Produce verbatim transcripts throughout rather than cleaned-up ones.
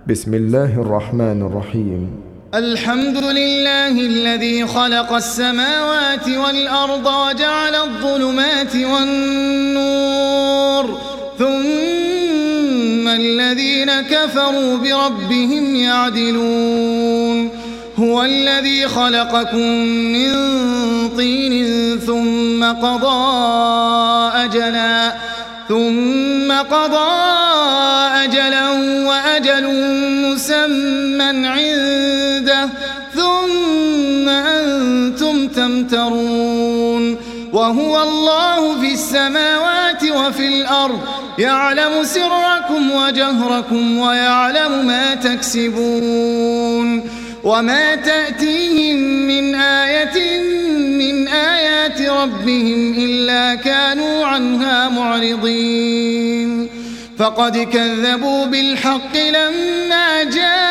بسم الله الرحمن الرحيم. الحمد لله الذي خلق السماوات والأرض وجعل الظلمات والنور ثم الذين كفروا بربهم يعدلون. هو الذي خلقكم من طين ثم قضى أجلا ثم قضى أجلا وأجل مسمى عنده ثم أنتم تمترون. وهو الله في السماوات وفي الأرض يعلم سركم وجهركم ويعلم ما تكسبون. وما تأتيهم من آية من آيات ربهم إلا كانوا عنها معرضين. فقد كذبوا بالحق لما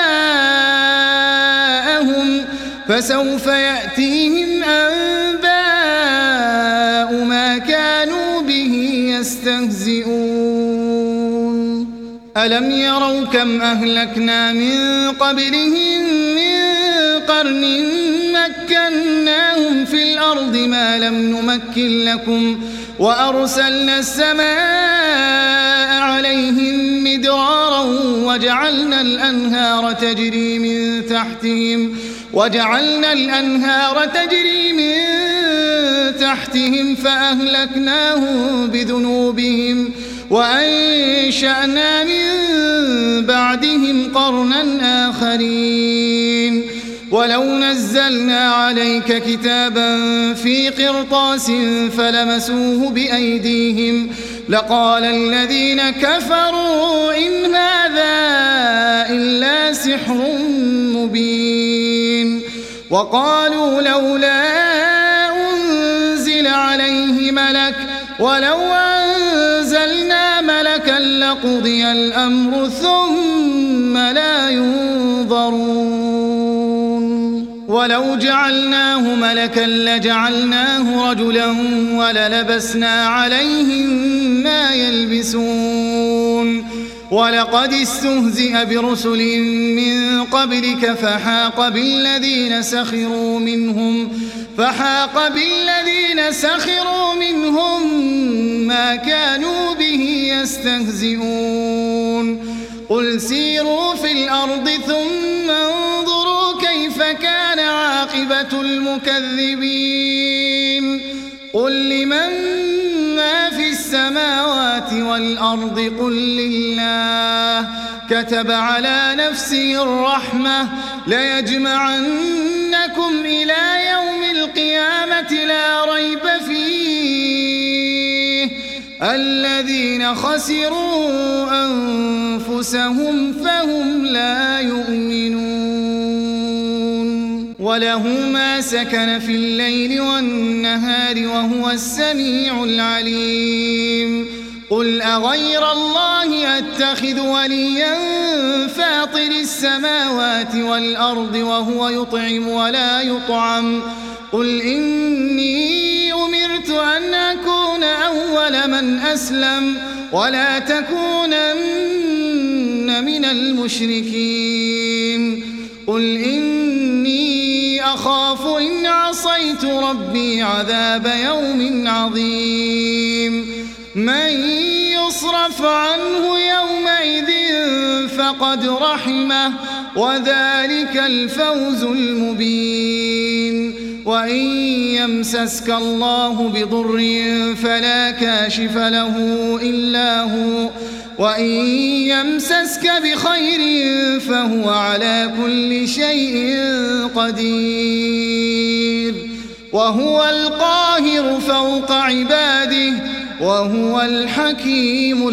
جاءهم فسوف يأتيهم أنباء ما كانوا به يستهزئون. ألم يروا كم أهلكنا من قبلهم من قرن مكناهم في الأرض ما لم نمكن لكم وأرسلنا السماء عليهم مدرارا وجعلنا الأنهار تجري من تحتهم وجعلنا الأنهار تجري من تحتهم فأهلكناهم بذنوبهم وأنشأنا من بعدهم قرنا آخرين. ولو نزلنا عليك كتابا في قرطاس فلمسوه بأيديهم لقال الذين كفروا إن هذا إلا سحر مبين. وقالوا لولا أنزل عليه ملك ولو أنزلنا ملكا لقضي الأمر ثم لا ينظرون. ولو جعلناه ملكا لجعلناه رجلا وللبسنا عليهم ما يلبسون. ولقد استهزئ برسل من قبلك فحاق بالذين سخروا منهم فحاق بالذين سخروا منهم ما كانوا به يستهزئون. قل سيروا في الأرض ثم انظروا كيف كان عاقبة المكذبين. قل لمن ما في السماوات والأرض قل لله كتب على نفسه الرحمة ليجمعنكم إلى يوم القيامة لا ريب فيه الذين خسروا أنفسهم فهم لا يؤمنون. وله ما سكن في الليل والنهار وهو السميع العليم. قل أغير الله أتخذ وليا فاطر السماوات والأرض وهو يطعم ولا يطعم. قل إني أمرت أن أكون أول من أسلم ولا تكونن من المشركين. قل إني أخاف إن عصيت ربي عذاب يوم عظيم. من يصرف عنه يومئذ فقد رحمه وذلك الفوز المبين. وإن يمسسك الله بضر فلا كاشف له إلا هو وإن يمسسك بخير فهو على كل شيء قدير. وهو القاهر فوق عباده وهو الحكيم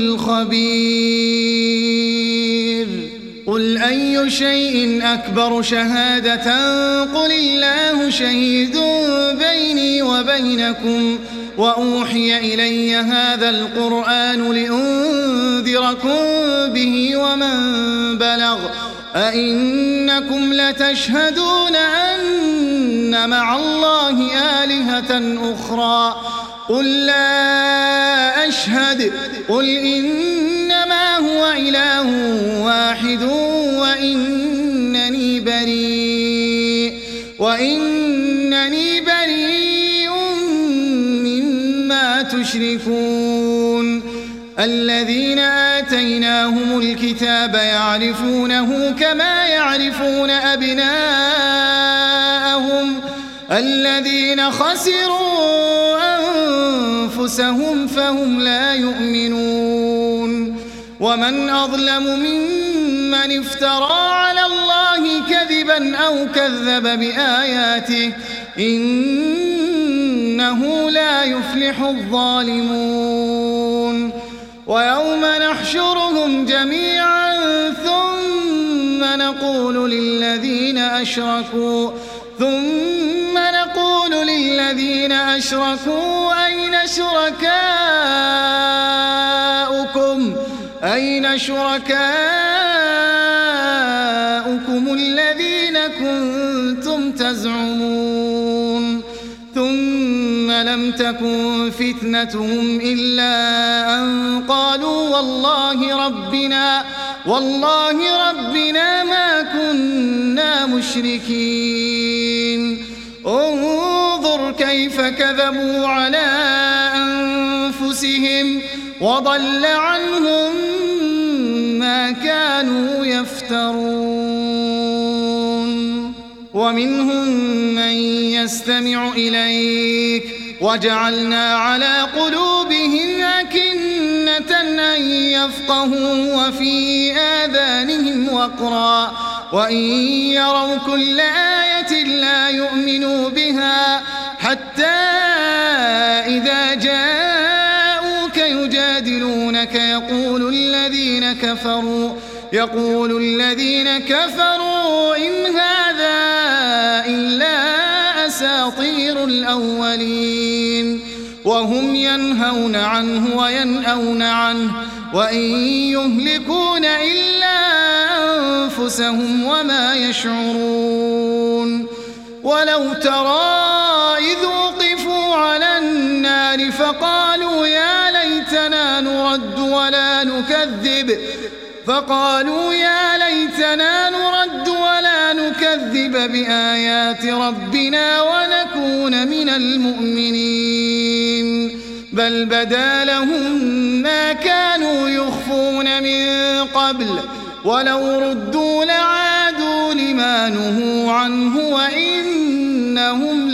الخبير. قل أي شيء أكبر شهادة قل الله شهيد بيني وبينكم وأوحي إلي هذا القرآن لأنذركم به ومن بلغ أئنكم لتشهدون أن مع الله آلهة أخرى قل لا أشهد قل إنما هو إله واحد وإنني بريء وإنني بريء مما تشركون الذين آتيناهم الكتاب يعرفونه كما يعرفون أبناءهم الذين خسروا أنفسهم فهم لا يؤمنون ومن أظلم ممن افترى على الله كذبا أو كذب بآياته إنه لا يفلح الظالمون ويوم نحشرهم جميعا ثم نقول للذين أشركوا ثم نقول للذين أشركوا أين شركاؤكم أين شركاؤكم الذين كنتم تزعمون ثم لم تكن فتنتهم إلا أن قالوا والله ربنا والله ربنا ما كنا مشركين انظر كيف كذبوا على أنفسهم وضل عنهم ما كانوا يفترون ومنهم من يستمع إليك وجعلنا على قلوبهم أكنة أن يفقهوا وفي آذانهم وقرا وإن يروا كل آية لا يؤمنوا بها حتى إذا جاءوك يجادلونك يقول الذين كفروا يقول الذين كفروا إن هذا إلا أساطير الأولين وهم ينهون عنه وينأون عنه وإن يهلكون إلا أنفسهم وما يشعرون ولو ترى إذ وقفوا على النار فقالوا يا ليتنا نرد ولا نكذب فقالوا يا ليتنا نرد ولا نكذب بآيات ربنا ونكون من المؤمنين بل بدا لهم ما كانوا يخفون من قبل ولو ردوا لعادوا لما نهوا عنه وإنهم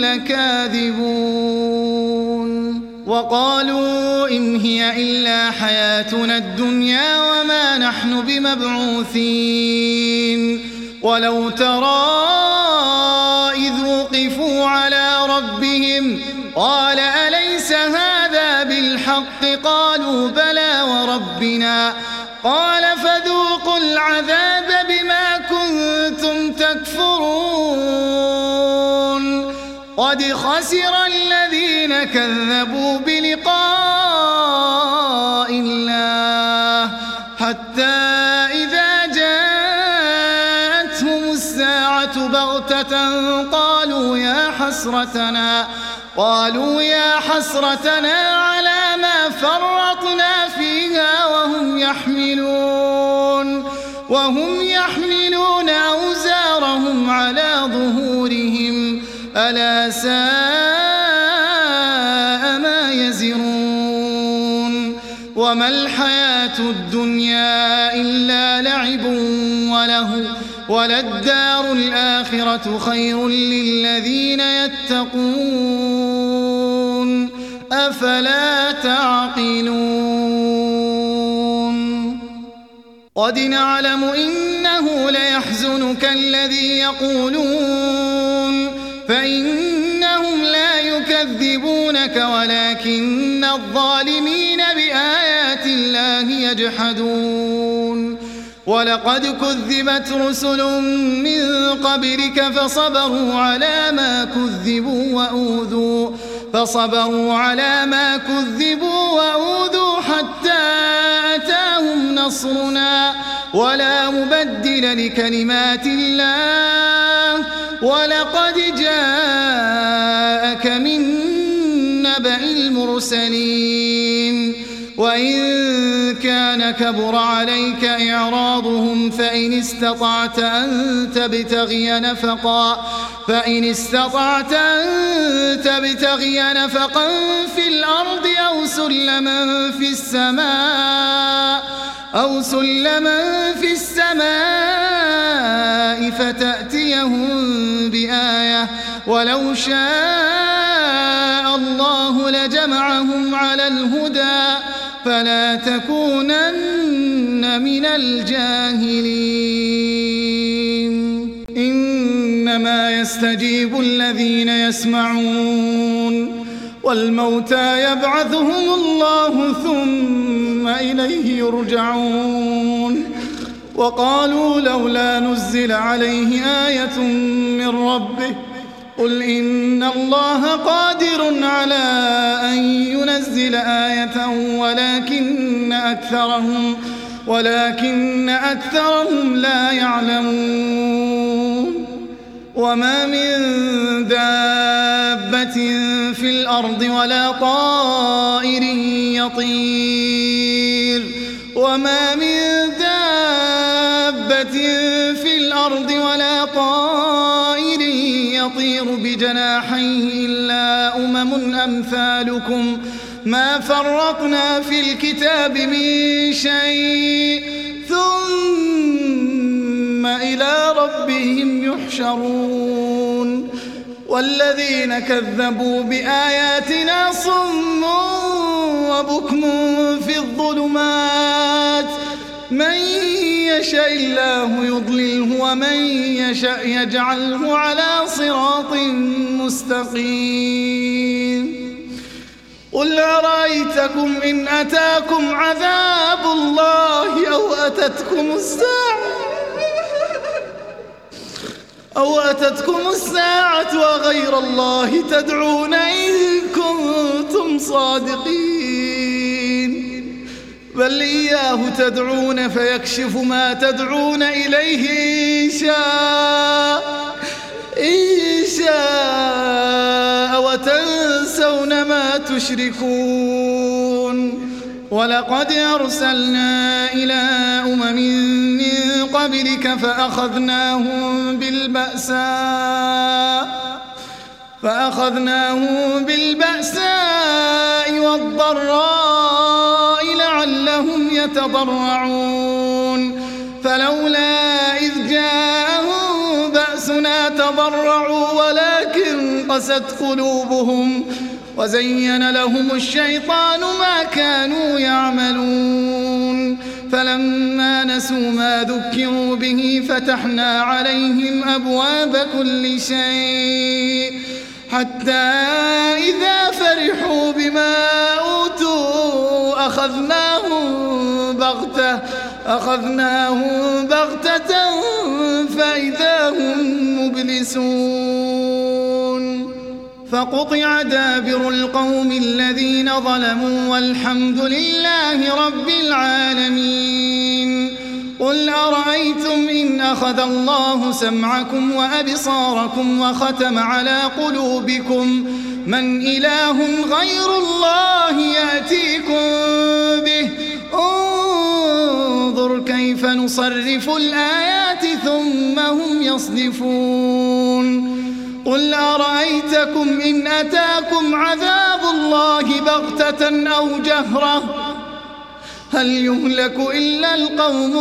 لكاذبون وقالوا إن هي إلا حياتنا الدنيا وما نحن بمبعوثين ولو ترى إذ وقفوا على ربهم قال أليس هذا بالحق قالوا بلى وربنا قال فذوقوا العذاب بما كنتم تكفرون قد خسر الذين كذبوا بلقاء الله حتى إذا جاءتهم الساعة بغتة قالوا يا حسرتنا قالوا يا حسرتنا على ما فرطنا فيها وهم يحملون وهم يحملون أوزارهم على ظهورهم ألا ساء ما يزرون وما الحياة الدنيا إلا لعب وله وللدار الآخرة خير للذين يتقون أفلا تعقلون قد نعلم إنه ليحزنك الذي يقولون فإنهم لا يكذبونك ولكن الظالمين بآيات الله يجحدون ولقد كذبت رسل من قبلك فصبروا على ما كذبوا وأوذوا فصبروا على ما كذبوا وأوذوا حتى أتاهم نصرنا ولا مبدل لكلمات الله ولقد جاءك من نبأ المرسلين وإن كان كبر عليك إعراضهم فإن استطعت أن تبتغي نفقا فإن استطعت أن تبتغي نفقا في الأرض أو سلما في السماء أو سلما في السماء فتأتيهم بآية ولو شاء الله لجمعهم على الهدى فلا تكونن من الجاهلين إنما يستجيب الذين يسمعون والموتى يبعثهم الله ثم إليه يرجعون وقالوا لولا نزل عليه آية من ربه قل إن الله قادر على أن ينزل آية ولكن أكثرهم ولكن أكثرهم لا يعلمون وما من دابة في الأرض ولا طائر يطير وما من دابة في الأرض ولا طائر يطير بجناحيه إلا أمم أمثالكم ما فرطنا في الكتاب من شيء ثم إلى ربهم يحشرون والذين كذبوا بآياتنا صم وبكم في الظلمات من يشاء الله يضلله ومن يشاء يجعله على صراط مستقيم قل أرأيتكم إن أتاكم عذاب الله أو أتتكم الساعة أو أتتكم الساعة وغير الله تدعون إن كنتم صادقين بل إياه تدعون فيكشف ما تدعون إليه إن شاء إن شاء وتنسون ما تشركون ولقد أرسلنا إلى أمم من قبلك فأخذناهم بالبأساء فأخذناهم بالبأساء والضراء لعلهم يتضرعون فلولا إذ جاءهم بأسنا تضرعوا ولكن قست قلوبهم وزين لهم الشيطان ما كانوا يعملون فلما نسوا ما ذكروا به فتحنا عليهم أبواب كل شيء حتى إذا فرحوا بما أوتوا أخذناهم بغتة أخذناهم بغتة فإذا هم مبلسون فقطع دابر القوم الذين ظلموا والحمد لله رب العالمين قل أرأيتم إن أخذ الله سمعكم وأبصاركم وختم على قلوبكم من إله غير الله يأتيكم به انظر كيف نصرف الآيات ثم هم يصدفون قل أرأيتكم إن أتاكم عذاب الله بغتة أو جهرة هل يهلك إلا القوم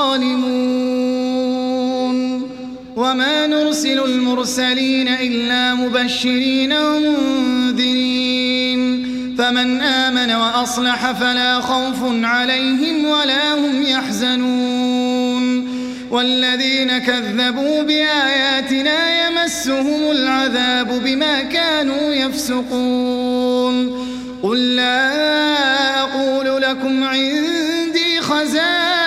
الظالمون وما نرسل المرسلين إلا مبشرين ومنذرين فمن آمن وأصلح فلا خوف عليهم ولا هم يحزنون والذين كذبوا بآياتنا يمسهم العذاب بما كانوا يفسقون قل لا أقول لكم عندي خزائن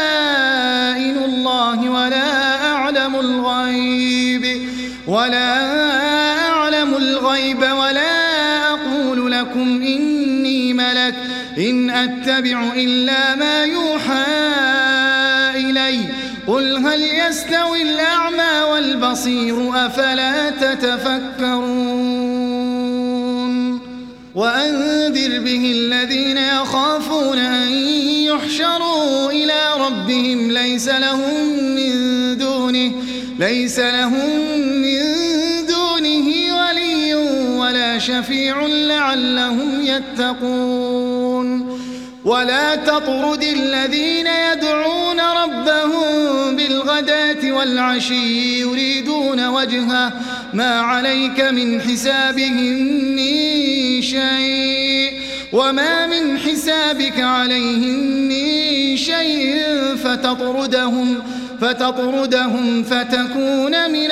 الله ولا أعلم الغيب ولا أعلم الغيب ولا أقول لكم إني ملك إن أتبع إلا ما يوحى إلي قل هل يستوي الأعمى والبصير أفلا تتفكرون وأنذر به الذين يخافون أن يحشروا إلى ربهم ليس لهم من دونه ليس لهم من دونه ولي ولا شفيع لعلهم يتقون. ولا تطرد الذين يدعون ربهم بالغداة والعشي يريدون وجهه ما عليك من حسابهم من شيء وما من حسابك عليهم من شيء فتطردهم فتطردهم فتكون من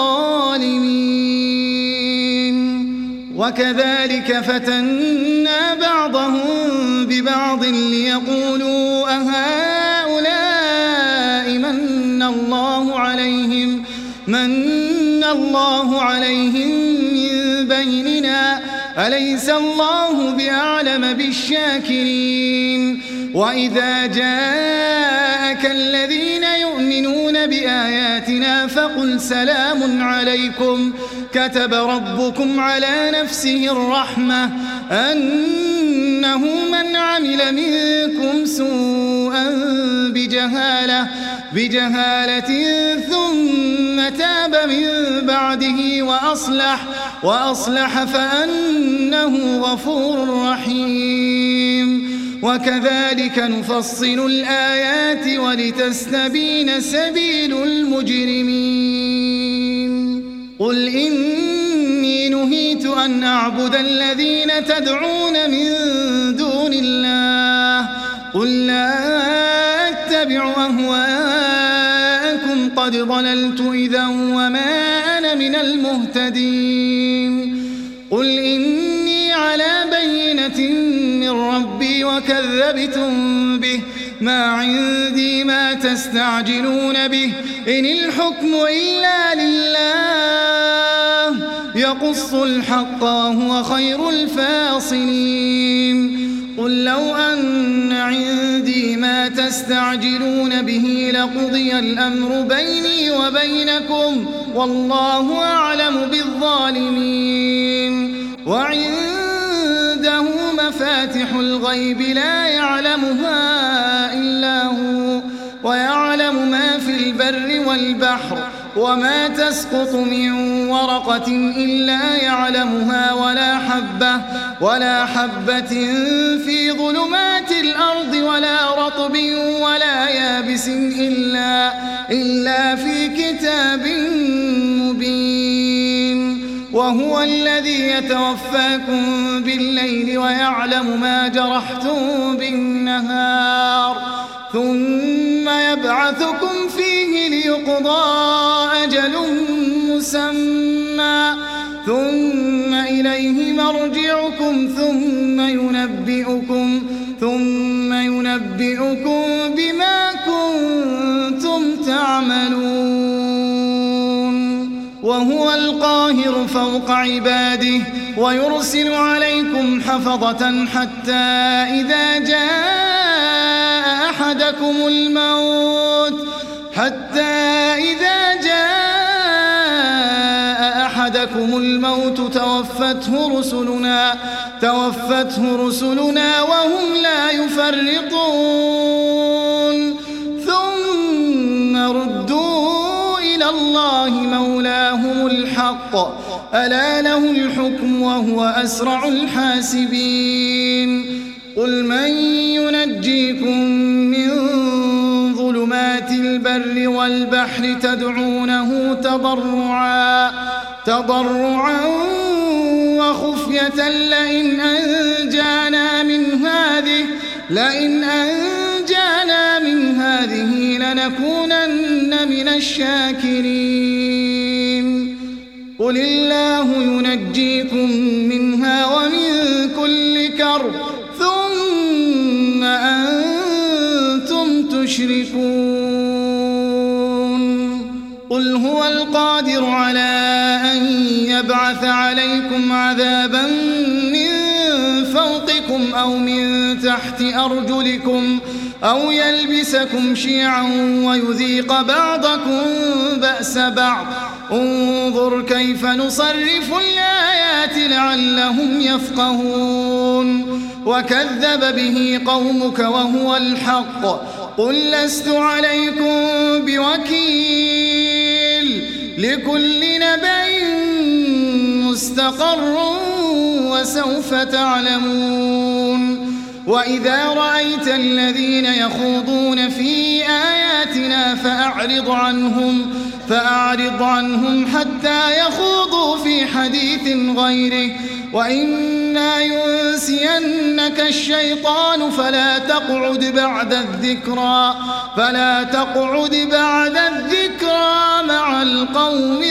الظالمين. وكذلك فتنا بعضهم ببعض ليقولوا أهؤلاء من الله عليهم من الله عليهم من بيننا أليس الله بأعلم بالشاكرين. وإذا جاءك الذين يؤمنون بآياتنا فقل سلام عليكم كتب ربكم على نفسه الرحمة أنه من عمل منكم سوءا بجهالة بجهالة ثم تاب من بعده وأصلح وأصلح فأنه غفور رحيم. وكذلك نفصل الآيات ولتستبين سبيل المجرمين. قل إني نهيت أن أعبد الذين تدعون من دون الله قل لا أتبع أهواءكم قد ضللت إذا وما أنا من المهتدين. قل إني على بينة من ربي وكذبتم به ما عندي ما تستعجلون به إن الحكم إلا لله يقص الحق وهو خير الفاصلين. قل لو أن عندي ما تستعجلون به لقضي الأمر بيني وبينكم والله أعلم بالظالمين. وعنده مفاتح الغيب لا يعلمها إلا هو ويعلم ما في البر والبحر وما تسقط من ورقة إلا يعلمها ولا حبة ولا حبة في ظلمات الأرض ولا رطب ولا يابس إلا إلا في كتاب مبين. وهو الذي يتوفاكم بالليل ويعلم ما جرحتم بالنهار ثم يبعثكم فيه ليقضى أجل مسمى ثم إليه مرجعكم ثم ينبئكم ثم ينبئكم بما كنتم تعملون. وهو القاهر فوق عباده ويرسل عليكم حفظة حتى إذا جاء أحدكم الموت حتى إذا جاء أحدكم الموت توفته رسلنا توفته رسلنا وهم لا يفرطون ثم ردوا إلى الله مولاهم الحق ألا له الحكم وهو أسرع الحاسبين. قل من ينجيكم من ظلمات البر والبحر تدعونه تضرعا تضرعا وخفية لئن أنجانا من هذه لئن أنجانا من هذه لنكونن من الشاكرين. قل الله ينجيكم منها ومن كل كرب ثم أنتم تشركون. قل هو القادر على أن يبعث عليكم عذابا من فوقكم أو من تحت أرجلكم أو يلبسكم شيعا ويذيق بعضكم بأس بعض انظر كيف نصرف الآيات لعلهم يفقهون وكذب به قومك وهو الحق قل لست عليكم بوكيل لكل نبأ مستقر وسوف تعلمون وإذا رأيت الذين يخوضون في آياتنا فأعرض عنهم فأعرض عنهم حتى يخوضوا في حديث غيره وإما ينسينك الشيطان فلا تقعد بعد الذكرى فلا تقعد بعد الذكرى مع القوم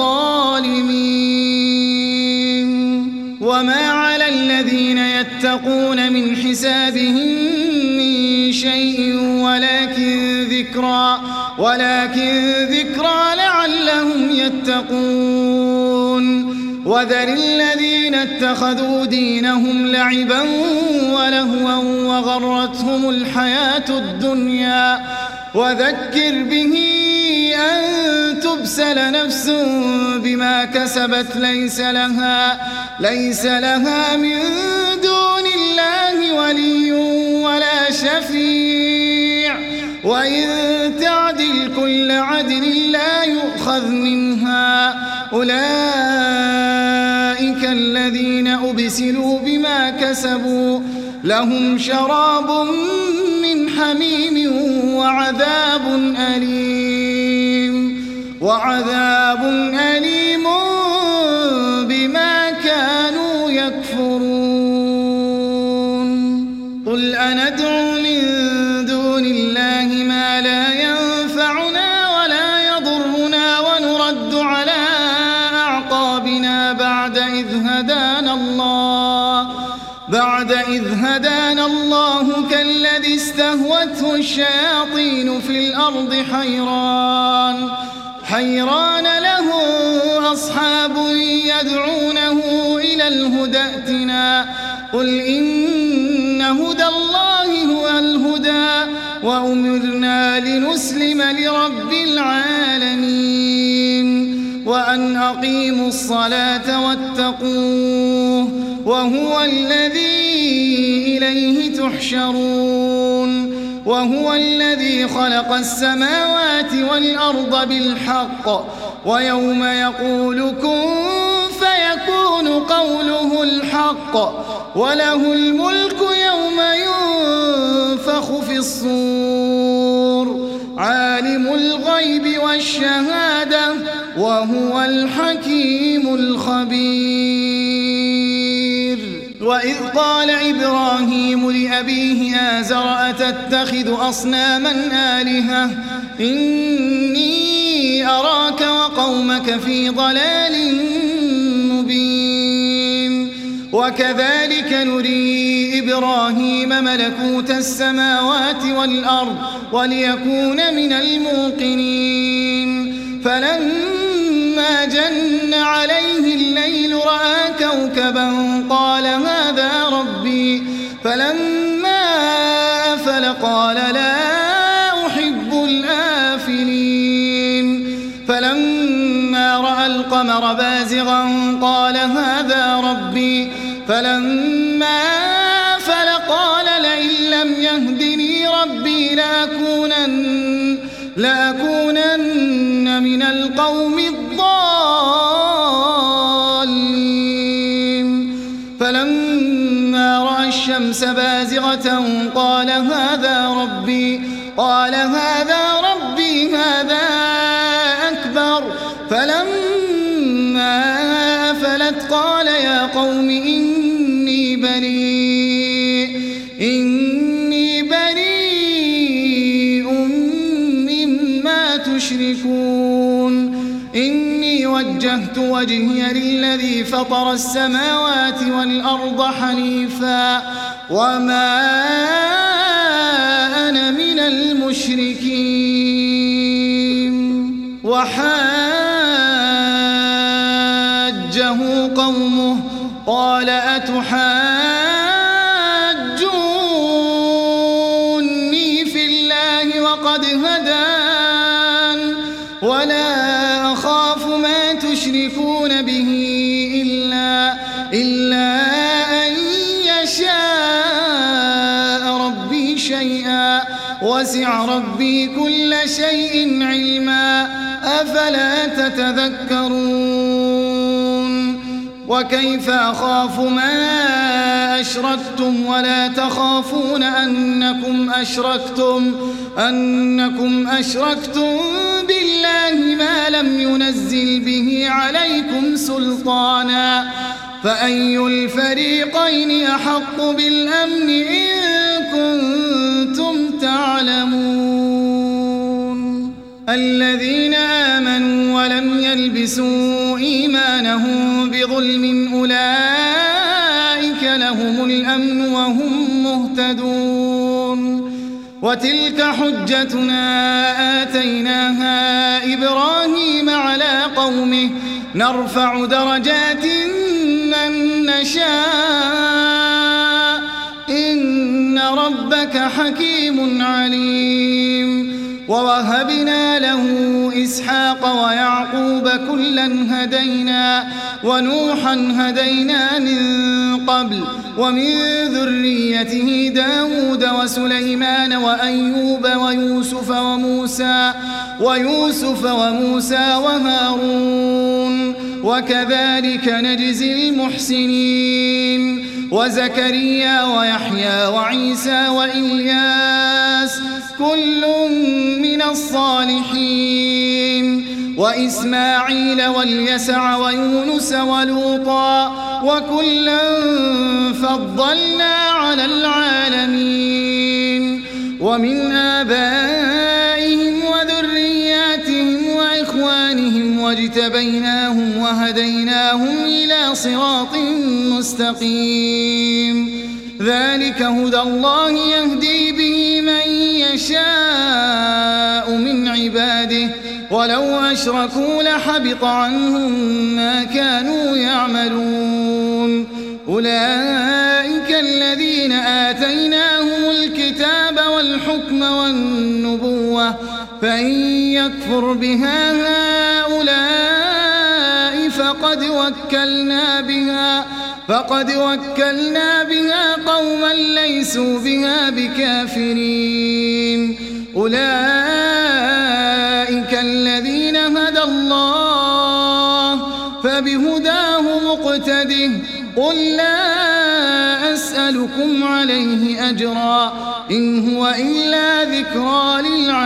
الظالمين وما على الذين يتقون من حسابهم من شيء ولكن ذكرى ولكن ذكرى لعلهم يتقون وذر الذين اتخذوا دينهم لعبا ولهوا وغرتهم الحياة الدنيا وذكر به أن تبسل نفس بما كسبت ليس لها ليس لها من دون الله ولي ولا شفيع وإن تعدل كل عدل لا يؤخذ منها أولئك الذين أبسلوا بما كسبوا لهم شراب من حميم وعذاب أليم وعذاب أليم بما كانوا يكفرون قل أندعو من دون الله ما لا ينفعنا ولا يضرنا ونرد على أعقابنا بعد إذ هدانا الله بعد إذ هدانا الله كالذي استهوته الشياطين في الأرض حيران حيران له أصحاب يدعونه إلى الهدى ائتنا قل إن هدى الله هو الهدى وأمرنا لنسلم لرب العالمين وأن أقيموا الصلاة واتقوه وهو الذي إليه تحشرون وهو الذي خلق السماوات والأرض بالحق ويوم يقول كن فيكون قوله الحق وله الملك يوم ينفخ في الصور عالم الغيب والشهادة وهو الحكيم الخبير وإذ قال إبراهيم لأبيه آزر أتتخذ أصناما آلهة إني أراك وقومك في ضلال مبين وكذلك نري إبراهيم ملكوت السماوات والأرض وليكون من الموقنين فلما جن عليه الليل رأى كوكبا قال هذا ربي فلما أفل قال لا أحب الآفلين فلما رأى القمر بازغا قال هذا ربي فلما أفل قال لئن لم يهدني ربي لأكونن, لأكونن من القوم الضالين فلما رأى الشمس بازغة قال هذا ربي قال هذا ربي هذا أكبر فلما أفلت قال يا قوم إني بريء إني بريء مما تشركون إني وجهت وجهي للذي فطر السماوات والأرض حنيفا وما أنا من المشركين وحاجه قومه قال أتحاجوني أخاف ما تشركون به إلا, إلا أن يشاء ربي شيئا وسع ربي كل شيء علما أفلا تتذكرون وكيف أخاف ما أشركتم ولا تخافون أنكم أشركتم أنكم أشركتم بالله ما لم ينزل به عليكم سلطانا فأي الفريقين أحق بالأمن إن كنتم تعلمون الذين آمنوا ولم يلبسوا إيمانهم بظلم أولئك لهم الأمن وهم مهتدون وتلك حجتنا آتيناها إبراهيم على قومه نرفع درجات من نشاء إن ربك حكيم عليم ووهبنا له إسحاق ويعقوب كلا هدينا ونوحا هدينا من قبل ومن ذريته داود وسليمان وأيوب ويوسف وموسى ويوسف وموسى وهارون وكذلك نجزي المحسنين وزكريا ويحيى وعيسى وإلياس كل من الصالحين وإسماعيل واليسع ويونس ولوطا وكلا فضلنا على العالمين ومن آبائهم وذرياتهم وإخوانهم واجتبيناهم وهديناهم إلى صراط مستقيم ذلك هدى الله يهدي به من يشاء من عباده ولو أشركوا لحبط عنهم ما كانوا يعملون أولئك الذين آتيناهم الكتاب والحكم والنبوة فإن يكفر بها هؤلاء فقد وكلنا بها فقد وكلنا بها قوما ليسوا بها بكافرين أولئك الذين هدى الله فبهداه مقتده قل لا أسألكم عليه أجرا إن هو إلا ذكرى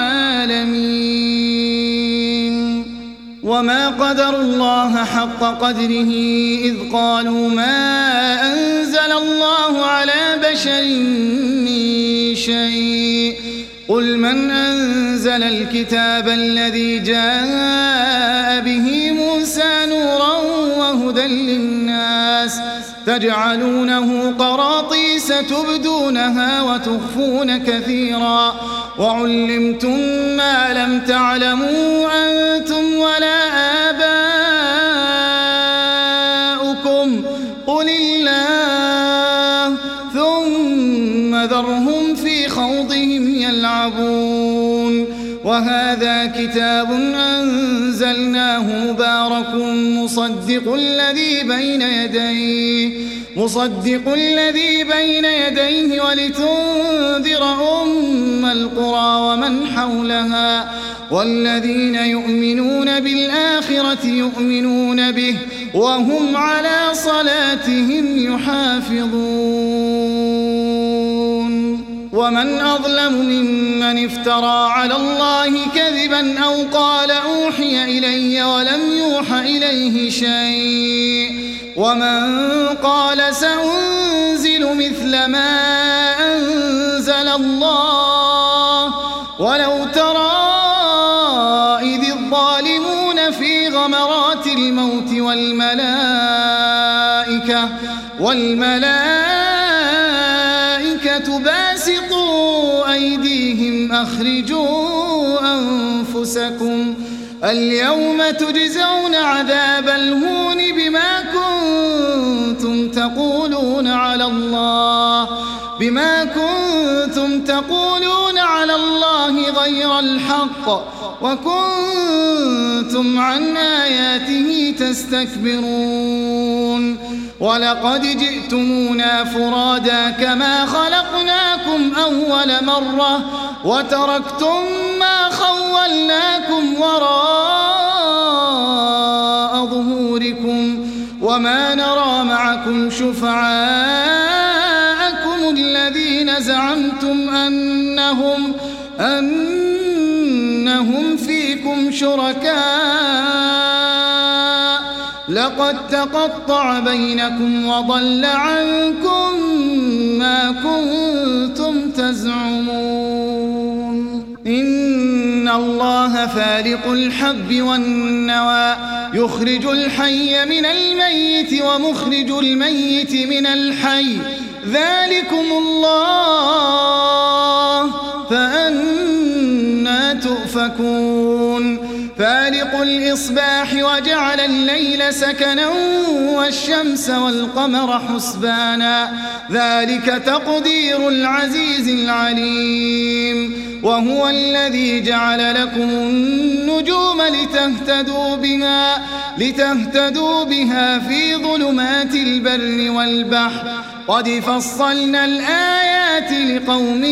للعالمين وما قدروا الله حق قدره إذ قالوا ما أنزل الله على بشر من شيء قل من أنزل الكتاب الذي جاء به موسى نورا وهدى للناس تجعلونه قراطيس تبدونها وتخفون كثيرا وعلمتم ما لم تعلموا أنتم ولا آباؤكم قل الله ثم ذرهم في خوضهم يلعبون وهذا كتاب أنزلناه مبارك مصدق الذي بين يديه مصدق الذي بين يديه ولتنذر أم القرى ومن حولها والذين يؤمنون بالآخرة يؤمنون به وهم على صلاتهم يحافظون ومن أظلم ممن افترى على الله كذبا أو قال أوحي إلي ولم يوح إليه شيء ومن قال سأنزل مثل ما أنزل الله ولو ترى إذ الظالمون في غمرات الموت والملائكة والملائكة باسطوا أيديهم أخرجوا أنفسكم اليوم تجزون عذاب الهون بما كنتم تقولون على الله بما كنتم تقولون على الله غير الحق وكنتم عن آياته تستكبرون ولقد جئتمونا فرادا كما خلقناكم أول مرة وتركتم ما خولناكم وراء ظهوركم وما نرى معكم شفعاءكم الذين زعمتم أنهم أنهم فيكم شركاء لقد تقطع بينكم وضل عنكم ما كنتم تزعمون إن الله فالق الحب والنوى يخرج الحي من الميت ومخرج الميت من الحي ذلكم الله فأنى تؤفكون فالق الإصباح وجعل الليل سكنا والشمس والقمر حسبانا ذلك تقدير العزيز العليم وهو الذي جعل لكم النجوم لتهتدوا بها لتهتدوا بها في ظلمات البر والبحر قد فصلنا الآيات لقوم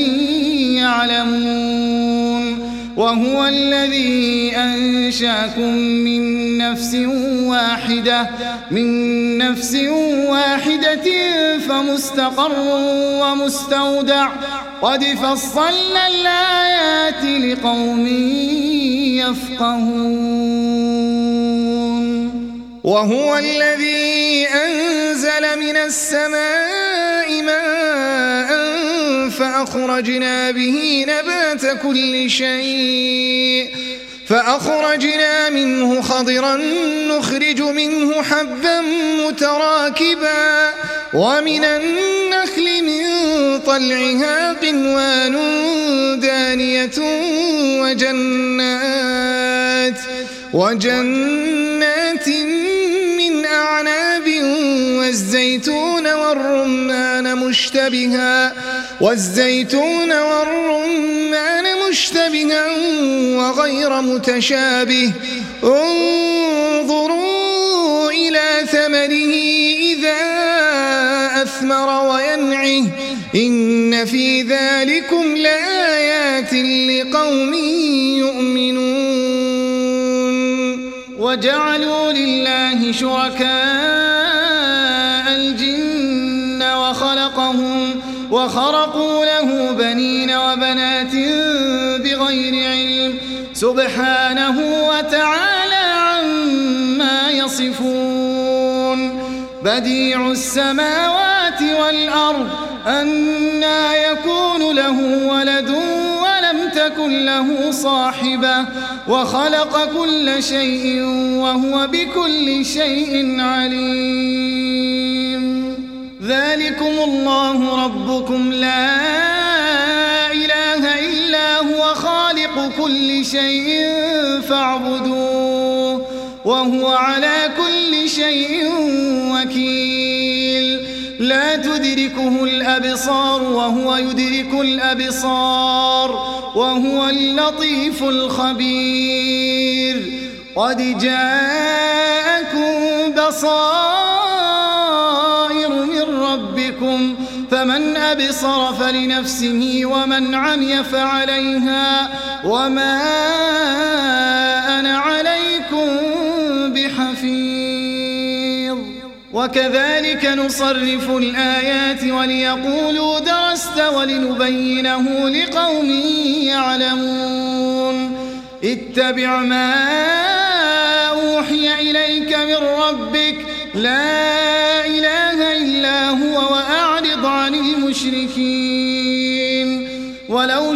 يعلمون وهو الذي أنشاكم من نفس واحدة من نفس واحدة فمستقر ومستودع قد فصلنا الآيات لقوم يفقهون وهو الذي أنزل من السماء ماء فأخرجنا به نبات كل شيء فأخرجنا منه خضرا نخرج منه حبا متراكبا ومن النخل من طلعها قنوان دانية وجنات وجنات من أعناب والزيتون والرمان مشتبها والزيتون والرمان مشتبها وغير متشابه انظروا إلى ثمره إذا أثمر وينعه إن في ذلكم لآيات لقوم يؤمنون وجعلوا لله شركاء الجن وخلقهم وخرقوا له بنين وبنات بغير علم سبحانه وتعالى عما يصفون بديع السماوات والأرض أنى يكون له ولد ولم تكن له صاحبة وخلق كل شيء وهو بكل شيء عليم ذلكم الله ربكم لا إله إلا هو خالق كل شيء فاعبدوه وهو على كل شيء وكيل لا تدركه الأبصار وهو يدرك الأبصار وهو اللطيف الخبير قد جاءكم بصائر من ربكم فمن أبصر فلنفسه ومن عمي فعليها وما أنا عليكم بحفيظ وكذلك نصرف الآيات وليقولوا درست ولنبينه لقوم يعلمون اتبع ما أوحي إليك من ربك لا إله إلا هو وأعرض عن المشركين ولو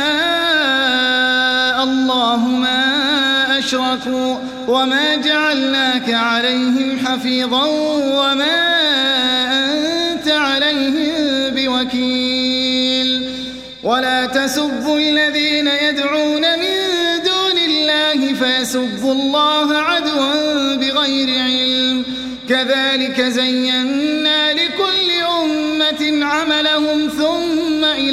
شاء الله ما أشركوا وما جعلناك عليهم حفيظا وما أنت عليهم بوكيل ولا تسبوا الذين يدعون من دون الله فيسبوا الله عدوا بغير علم كذلك زينا لكل أمة عملهم ثم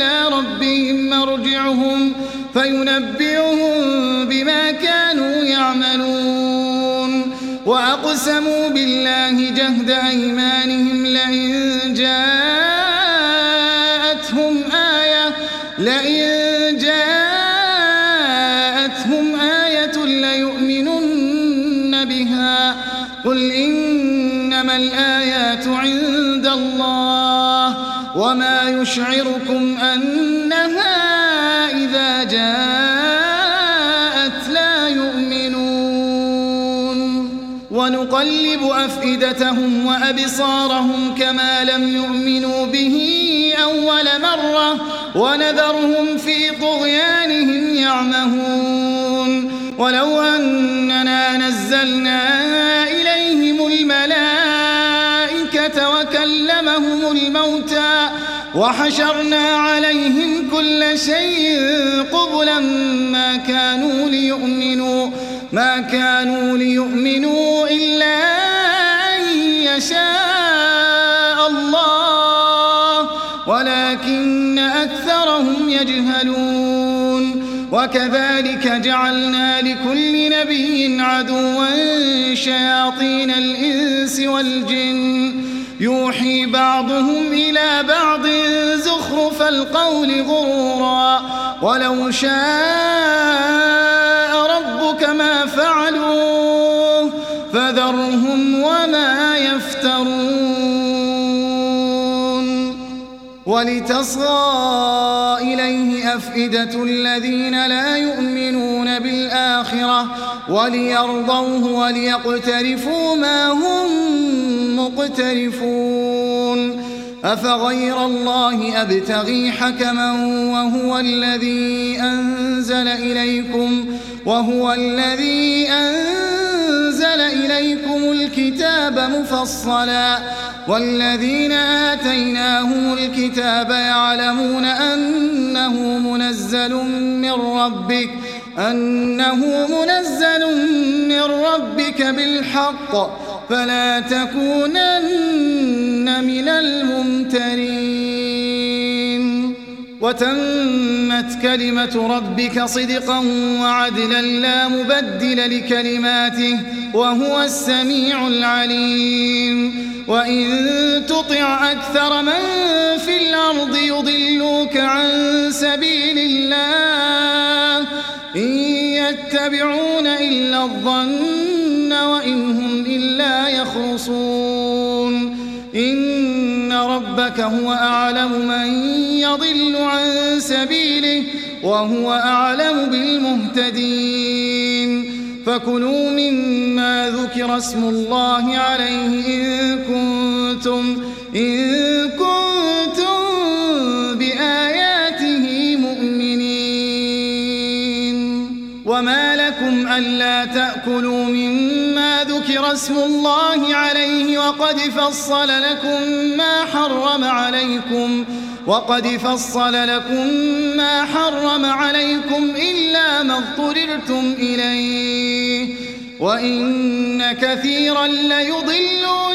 إلى ربهم مرجعهم فينبئهم بما كانوا يعملون وأقسموا بالله جهد أيمانهم لئن جاءتهم آية لئن جاءتهم آية ليؤمنن بها قل إنما الآيات عند الله وما يشعركم أنها إذا جاءت لا يؤمنون ونقلب أفئدتهم وأبصارهم كما لم يؤمنوا به أول مرة ونذرهم في طغيانهم يعمهون ولو أننا نزلنا إليهم الملائكة وكلمهم الموتى وحشرنا عليهم كل شيء قبلا ما كانوا ليؤمنوا ما كانوا ليؤمنوا إلا أن يشاء الله ولكن أكثرهم يجهلون وكذلك جعلنا لكل نبي عدوا شياطين الإنس والجن يوحي بعضهم إلى بعض زخرف القول غرورا ولو شاء ربك ما فعلوه فذرهم وما يفترون ولتصغى إليه أفئدة الذين لا يؤمنون بالآخرة وليرضوه وليقترفوا ما هم مقترفون أفغير الله أبتغي حكما وهو الذي أنزل إليكم وهو الذي أنزل إليكم الكتاب مفصلا والذين آتيناهم الكتاب يعلمون أنه منزل من ربك أنه منزل من ربك بالحق فلا تكونن من الممترين وتمت كلمة ربك صدقا وعدلا لا مبدل لكلماته وهو السميع العليم وإن تطع أكثر من في الأرض يضلوك عن سبيل الله إن يتبعون إلا الظن وإن هم إلا يخرصون إن ربك هو أعلم من يضل عن سبيله وهو أعلم بالمهتدين فكلوا مما ذكر اسم الله عليه إن كنتم إن كنتم بآياته مؤمنين وما لكم ألا تأكلوا مما ذكر اسم الله عليه وقد فصل لكم ما حرم عليكم وقد فصل لكم ما حرم عليكم إلا ما اضطررتم إليه وإن كثيرا ليضلون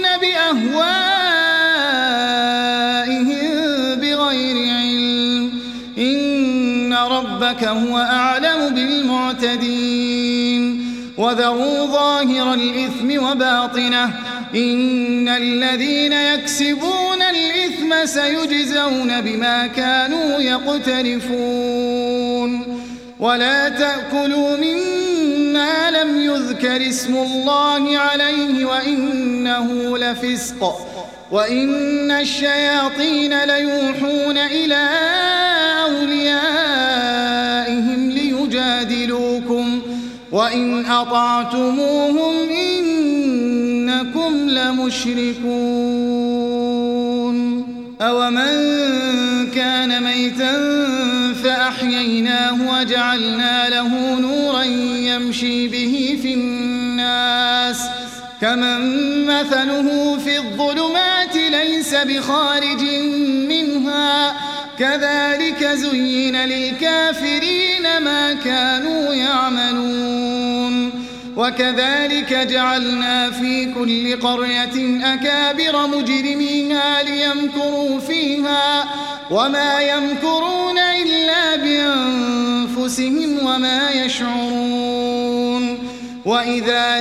بأهوائهم بغير علم إن ربك هو أعلم بالمعتدين وذروا ظاهر الإثم وباطنه إن الذين يكسبون الإثم سيجزون بما كانوا يقترفون ولا تأكلوا مما لم يذكر اسم الله عليه وإنه لفسق وإن الشياطين ليوحون إلى أوليائهم ليجادلوكم وإن أطعتموهم إنكم لمشركون أومن كان ميتا فأحييناه وجعلنا له نورا يمشي به في الناس كمن مثله في الظلمات ليس بخارج منها كذلك زين للكافرين ما كانوا يعملون وكذلك جعلنا في كل قرية أكابر مجرميها ليمكروا فيها وما يمكرون إلا بأنفسهم وما يشعرون وإذا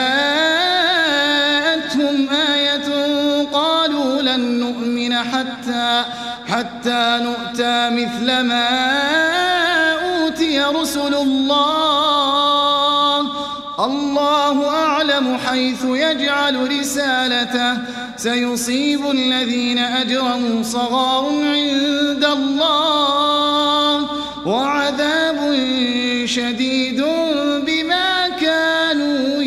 جاءتهم آية قالوا لن نؤمن حتى حتى نؤتى مثل ما أوتي رسل الله الله أعلم حيث يجعل رسالته سيصيب الذين أجرموا صغار عند الله وعذاب شديد بما كانوا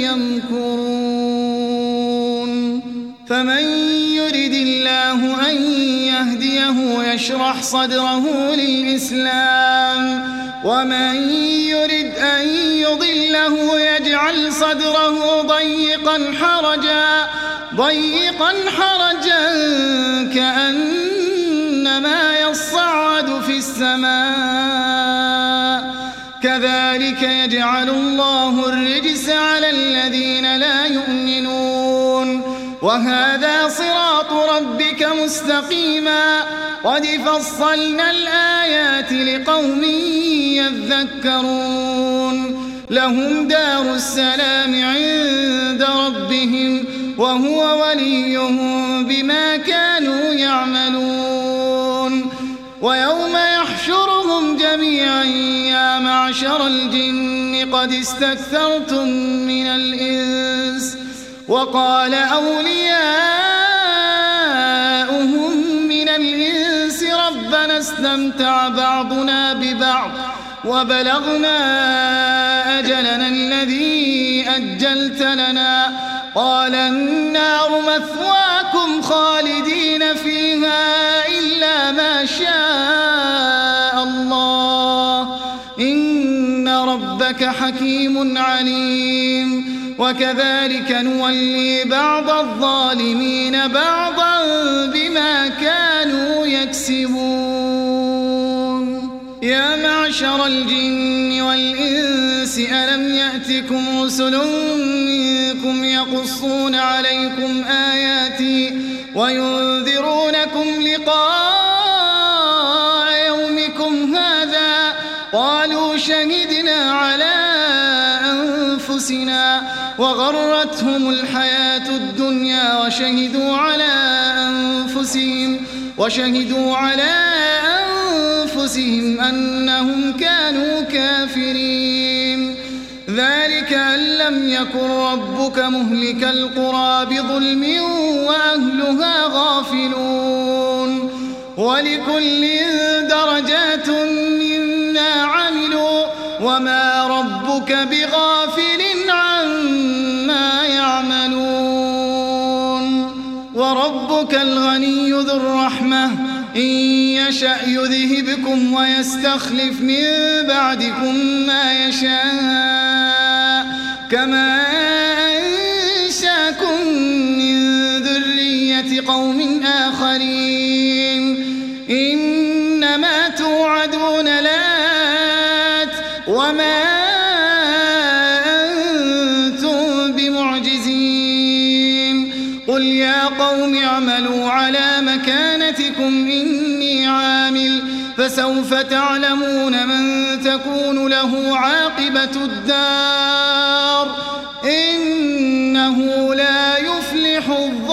يمكرون فمن يرد الله أن يهديه يشرح صدره للإسلام ومن يرد أن يضله يجعل صدره ضيقا حرجا ضيقا حرجا كأنما يصعد في السماء كذلك يجعل الله الرجس على الذين لا يؤمنون وهذا صراط ربك مستقيما قد فصلنا الآيات لقوم يذكرون لهم دار السلام عند ربهم وهو وليهم بما كانوا يعملون ويوم يحشرهم جميعا يا معشر الجن قد استكثرتم من الإنس وقال أولياؤهم من الإنس ربنا استمتع بعضنا ببعض وبلغنا أجلنا الذي أجلت لنا قال النار مثواكم خالدين فيها إلا ما شاء الله إن ربك حكيم عليم وكذلك نولي بعض الظالمين بعضا بما كانوا يكسبون يا معشر الجن والإنس ألم يأتكم رسل منكم يقصون عليكم آياتي وينذرونكم لقاء يومكم هذا قالوا شهدنا على أنفسنا وغرتهم الحياة الدنيا وشهدوا على أنفسهم وشهدوا على أنفسهم أنهم كانوا كافرين ذلك أن لم يكن ربك مهلك القرى بظلم وأهلها غافلون ولكل درجات مما عملوا وما ربك بغافل عما يعملون وربك الغني ذو الرحمة إن يشأ يذهبكم ويستخلف من بعدكم ما يشاء كما أنشاكم من ذرية قوم آخرين إنما توعدون لآت وما أنتم بمعجزين قل يا قوم اعملوا على مكانتكم إني عامل فسوف تعلمون من تكون له عاقبة الدار إنه لا يفلح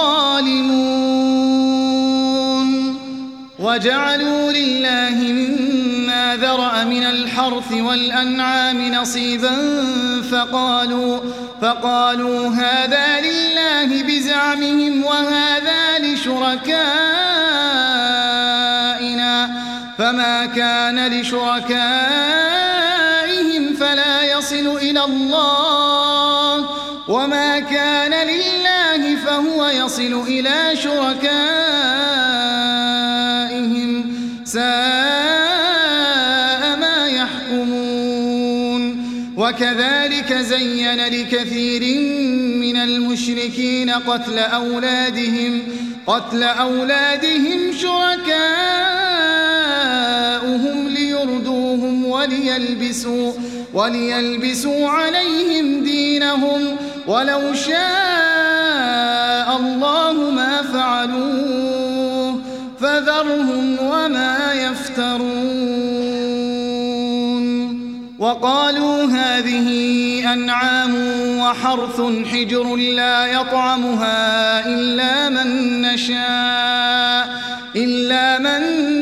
الظالمون وجعلوا لله مما ذرأ من الحرث والأنعام نصيبا فقالوا فقالوا هذا لله بزعمهم وهذا لشركائنا فما كان لشركائهم فلا يصل إلى الله وما كان لله فهو يصل إلى شركائهم ساء ما يحكمون وكذلك زين لكثير من المشركين قتل أولادهم قتل أولادهم شركاؤهم ليردوهم وليلبسوا وليلبسوا عليهم دينهم ولو شاء الله ما فعلوه فذرهم فذرهم وما يفترون. وقالوا هذه أنعام وحرث حجر لا يطعمها إلا من نشاء إلا من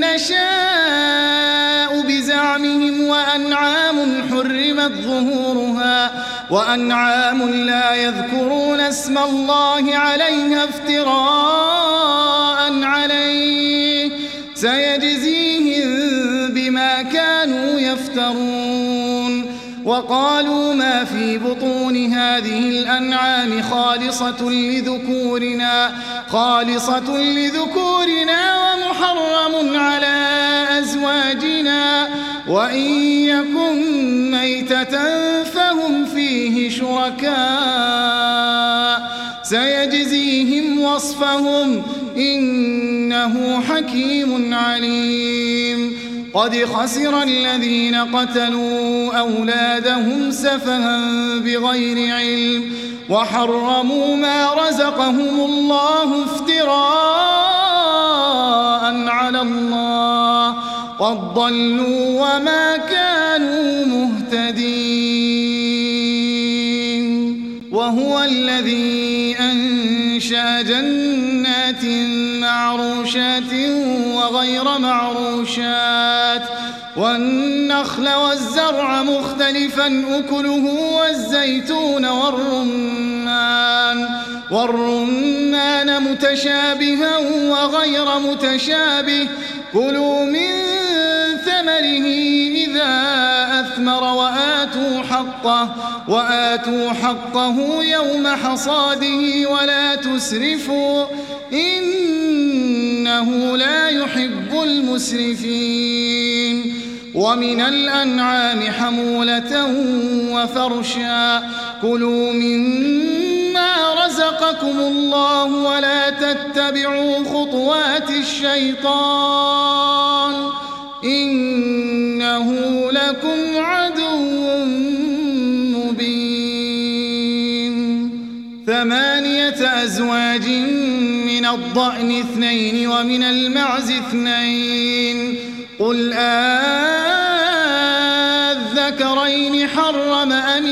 نشاء بزعمهم وأنعام حرمت ظهورها وأنعام لا يذكرون اسم الله عليها افتراء عليه سيجزيهم بما كانوا يفترون. وقالوا ما في بطون هذه الأنعام خالصة لذكورنا خالصة لذكورنا ومحرم على أزواجنا وإن يكن ميتة فهم فيه شركاء سيجزيهم وصفهم إنه حكيم عليم. قد خسر الذين قتلوا أولادهم سفها بغير علم وحرموا ما رزقهم الله افتراء على الله قد ضلوا وما كانوا مهتدين. وهو الذي أنشأ جنات معروشات وغير معروشات والنخل والزرع مختلفا أكله والزيتون والرمان والرمان متشابها وغير متشابه كلوا من ثمره إذا أثمر وآتوا حقه وآتوا حقه يوم حصاده ولا تسرفوا إنه لا يحب المسرفين. ومن الأنعام حمولة وفرشا كلوا مما رزقكم الله ولا تتبعوا خطوات الشيطان إنه لكم عدو مبين. ثمانية أزواج من الضأن اثنين ومن المعز اثنين قل أذكرين حرم أم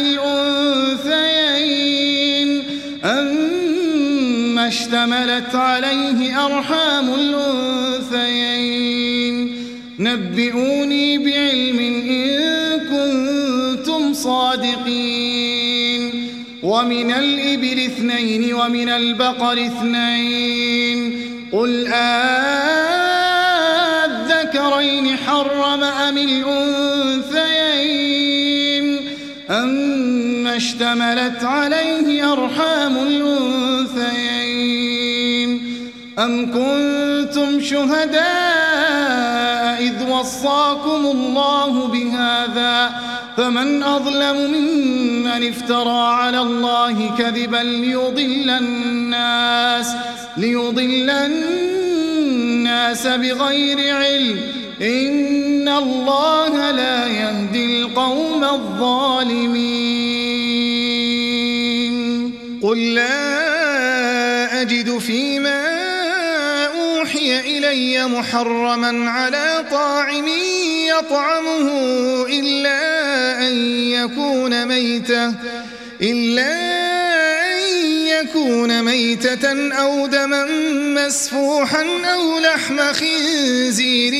الأنثيين أما اشتملت عليه أرحام الأنثيين نبئوني بعلم إن كنتم صادقين. ومن الإبل اثنين ومن البقر اثنين قل أذكرين حرم أم الأنثيين أما اشتملت عليه أرحام الأنثيين أم كنتم شهداء إذ وصاكم الله بهذا فمن أظلم ممن افترى على الله كذبا ليضل الناس ليضل الناس بغير علم إن الله لا يهدي القوم الظالمين. قل لا أجد فيما أوحي إلي محرما على طاعم يطعمه إلا أن يكون ميتة إلا أن يكون ميتة أو دما مسفوحا أو لحم خنزير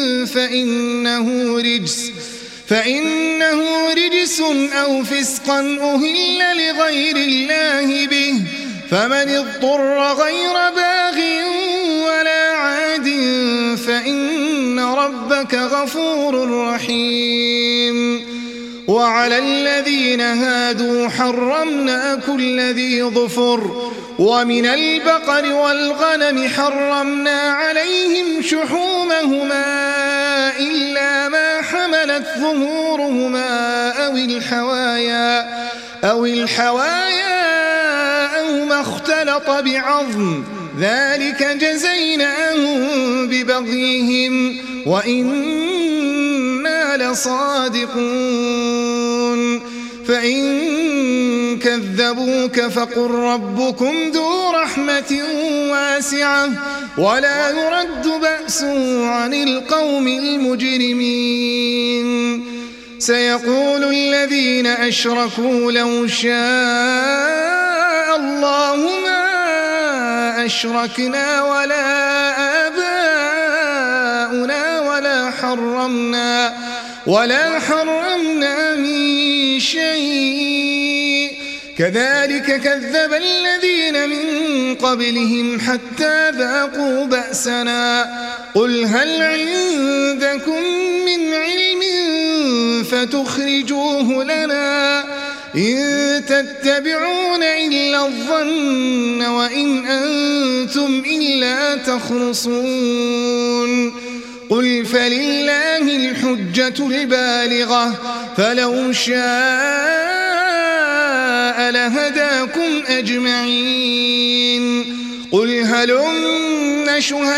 فإنه رجس فإنه رجس أو فسقا أهل لغير الله به فمن اضطر غير باغ ولا عاد فإن ربك غفور رحيم. وعلى الذين هادوا حرمنا كل ذي ظفر ومن البقر والغنم حرمنا عليهم شحومهما إلا ما حملت ظهورهما أو الحوايا أو الحوايا أو ما اختلط بعظم ذلك جزيناهم ببغيهم وإنا لصادقون. فإن كذبوك فقل ربكم ذو رحمة واسعة ولا يرد بأسه عن القوم المجرمين سيقول الذين أشركوا لو شاء الله ما أشركنا ولا آباؤنا ولا حرمنا ولا حرمنا من شيء كذلك كذب الذين من قبلهم حتى ذاقوا بأسنا قل هل عندكم من علم فتخرجوه لنا إن تتبعون إلا الظن وإن أنتم إلا تخرصون قل فلله الحجة البالغة فلو شاء لهداكم أجمعين قل هلم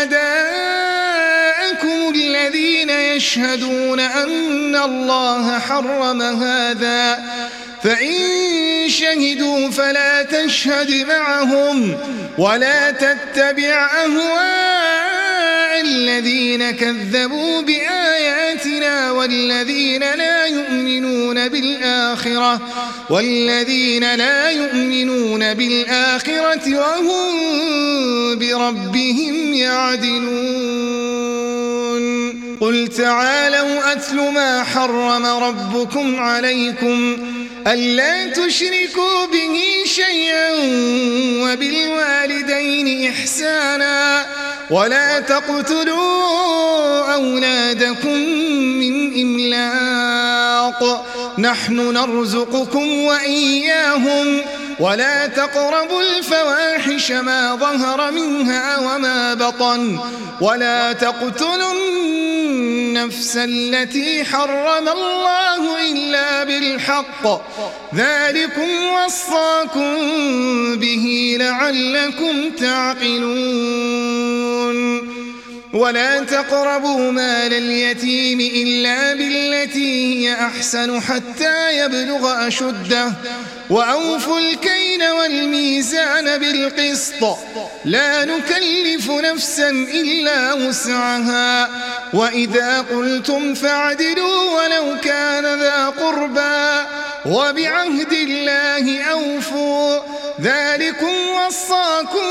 شهداءكم الذين يشهدون أن الله حرم هذا فإن شهدوا فلا تشهد معهم ولا تتبع أهواء الذين كذبوا بآياتنا والذين لا يؤمنون بالآخرة والذين لا يؤمنون بالآخرة وهم بربهم يعدلون قل تعالوا أتل ما حرم ربكم عليكم ألا تشركوا به شيئا وبالوالدين إحسانا ولا تقتلوا أولادكم من إملاق نحن نرزقكم وإياهم ولا تقربوا الفواحش ما ظهر منها وما بطن ولا تقتلوا النفس التي حرم الله إلا بالحق ذلكم وصاكم به لعلكم تعقلون ولا تقربوا مال اليتيم إلا بالتي هي أحسن حتى يبلغ أشده وأوفوا الكيل والميزان بالقسط لا نكلف نفسا إلا وسعها وإذا قلتم فاعدلوا ولو كان ذا قربى وبعهد الله أوفوا ذلكم وصاكم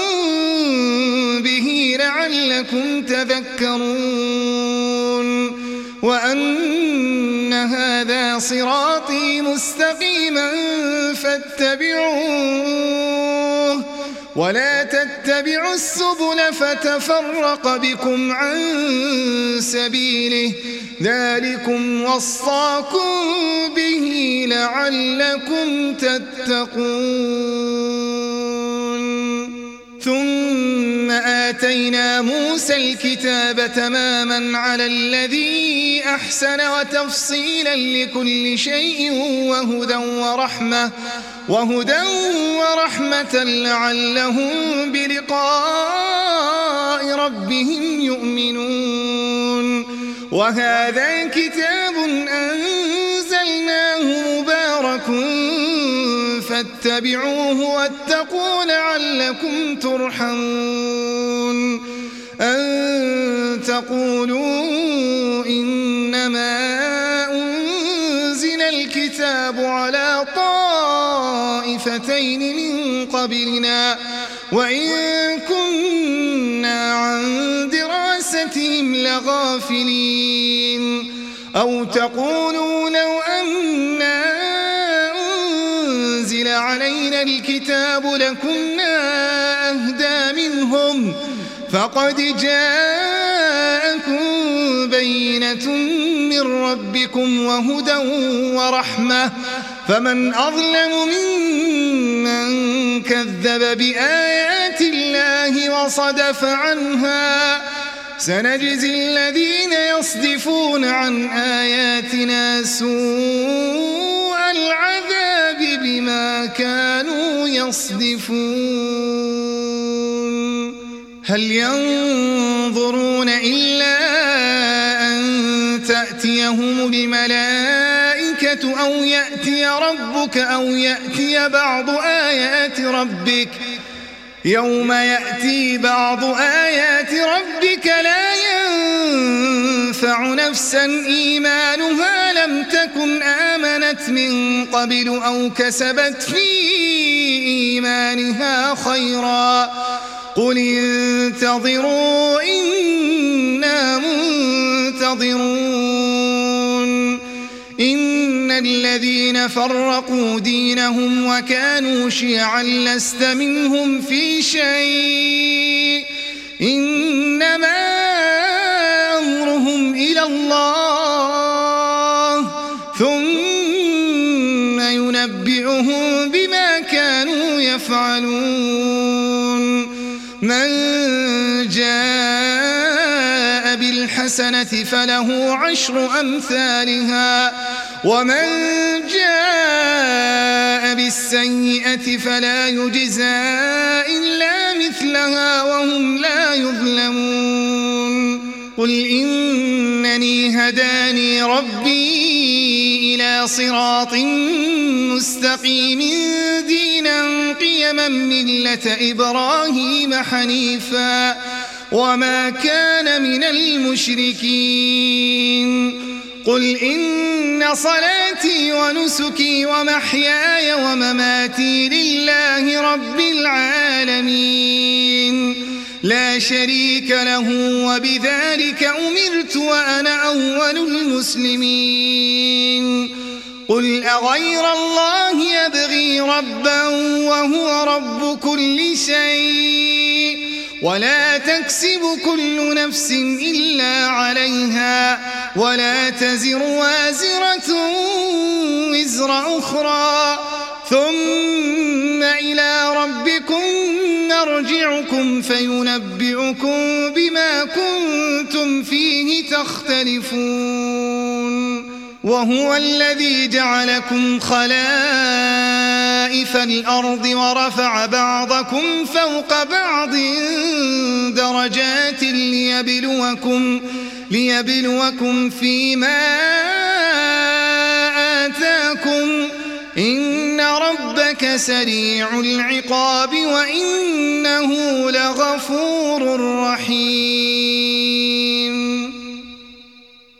به لعلكم تذكرون وأن هذا صراطي مستقيما فاتبعوه ولا تتبعوا السبل فتفرق بكم عن سبيله ذلكم وصاكم به لعلكم تتقون ثم آتينا موسى الكتاب تماما على الذي أحسن وتفصيلا لكل شيء وهدى ورحمة وهدى ورحمة لعلهم بلقاء ربهم يؤمنون وهذا كتاب أنزلناه مبارك فاتبعوه واتقوا لعلكم ترحمون أن تقولوا إنما أنزل الكتاب على طائفتين من قبلنا وإن كنا عن دراستهم لغافلين أو تقولوا لو أنا أنزل علينا الكتاب لكنا أهدى منهم فقد جاءكم بينة من ربكم وهدى ورحمة فمن أظلم ممن كذب بآيات الله وصدف عنها سنجزي الذين يصدفون عن آياتنا سوء العذاب بما كانوا يصدفون هل ينظرون إلا أن تأتيهم الملائكة أو يأتي ربك أو يأتي بعض آيات ربك يوم يأتي بعض آيات ربك لا ينفع نفسا إيمانها لم تكن آمنت من قبل أو كسبت في إيمانها خيرا قل انتظروا إنا منتظرون إن الذين فرقوا دينهم وكانوا شيعا لست منهم في شيء إنما أمرهم إلى الله ثم ينبئهم بما كانوا يفعلون من جاء بالحسنة فله عشر أمثالها ومن جاء بالسيئة فلا يجزى إلا مثلها وهم لا يظلمون قل إنني هداني ربي إلى صراط مستقيم دينا قيما ملة إبراهيم حنيفا وما كان من المشركين قل إن صلاتي ونسكي ومحياي ومماتي لله رب العالمين لا شريك له وبذلك أمرت وأنا أول المسلمين قل أغير الله يبغي ربا وهو رب كل شيء ولا تكسب كل نفس إلا عليها ولا تزر وازرة وزر أخرى ثم إلى ربكم نرجعكم فينبئكم بما كنتم فيه تختلفون وهو الذي جعلكم خلائف الأرض ورفع بعضكم فوق بعض درجات ليبلوكم, ليبلوكم فيما آتاكم إن ربك سريع العقاب وإنه لغفور